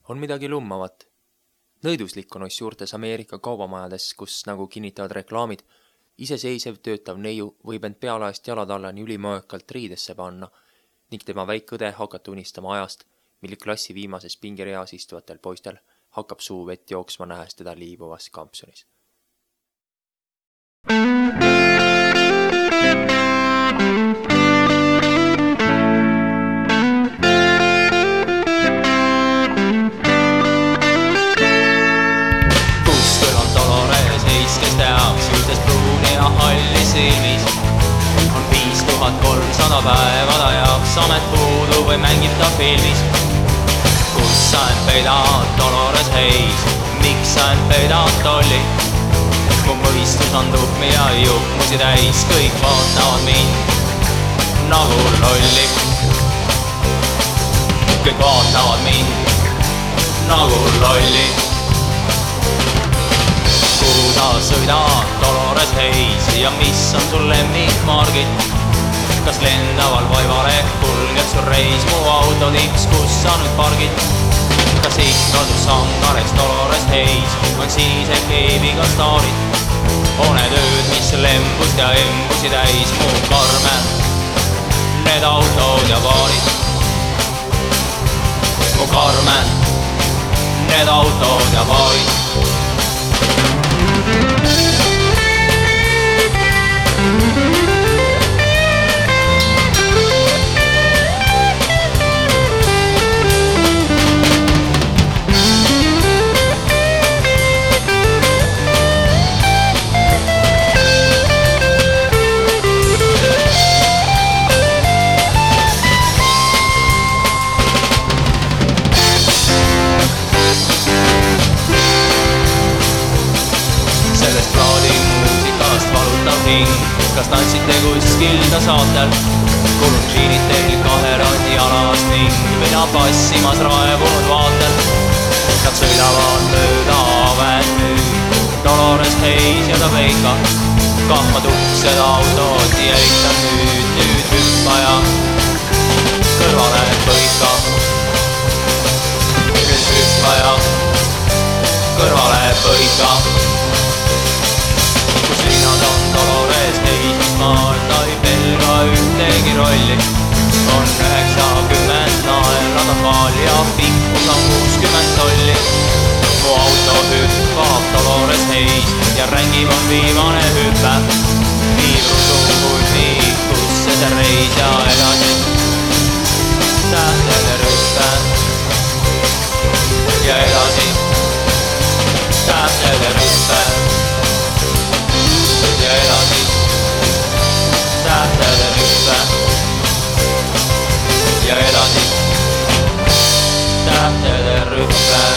On midagi lummavat. Nõiduslik on oss juurtes Ameerika kaubamajades, kus, nagu kinnitavad reklaamid, iseseisev töötav neiu võib end pealaest jalatallani ülimöökalt riidesse panna ning tema väikõde hakata unistama ajast, mil klassi viimases pingireas istuvatel poistel hakkab suu vett jooksma nähes teda liibuvas kampsunis. Kes tehaks üldes pruuni ja halli silmis on 5300 päeva ta jaoks amet puudu või mängib ta filmis. Kus sa end peidad, Dolores Hayes, miks sa end peidad, Dolly? Mu mõistus on tuhmi ja juhmusi täis, kõik vaatavad mind nagu lolli. Kõik vaatavad mind nagu lolli. Kuhu sa sõidad, Dolores Hayes, ja mis on sul lemmikmargid? Kas lendaval vaivareh kulgeb sul reis mu autotips, kus sa nüüd pargid? Kas ikkasus sangareks Dolores Hayes on sinise keebiga staarid? Need ööd, mis lembust ja embusi täis, mu Karmen, need autod ja baarid. Mu Karmen, need autod ja baarid. Kas tantsite kuskil ta saatel? Kulunžiinid teil kaherad jalas ning mida passimas raevunud vaatel. Nad sõidavad mööda Avenue, Dolores Hayes ja ta Veika. Kahmad uksed autod ja ikka nüüd hüppa ja kõrvale põika. Nüüd hüppa ja kõrvale põika. Kus linnad on Dolores Hayes, mis maal ta ei pelga ühtegi rolli. On 90 naelada maal ja pikkus on 60 tolli. Mu auto hüppab Dolores Hayes ja rängib on viimane hüppe. Viiru suhulmikusse see reis ja edasi tähtede rüppe. Ja edasi tähtede rüppe. Ja edasi tähtede rüppe. Ja edasi tähtede rüppe.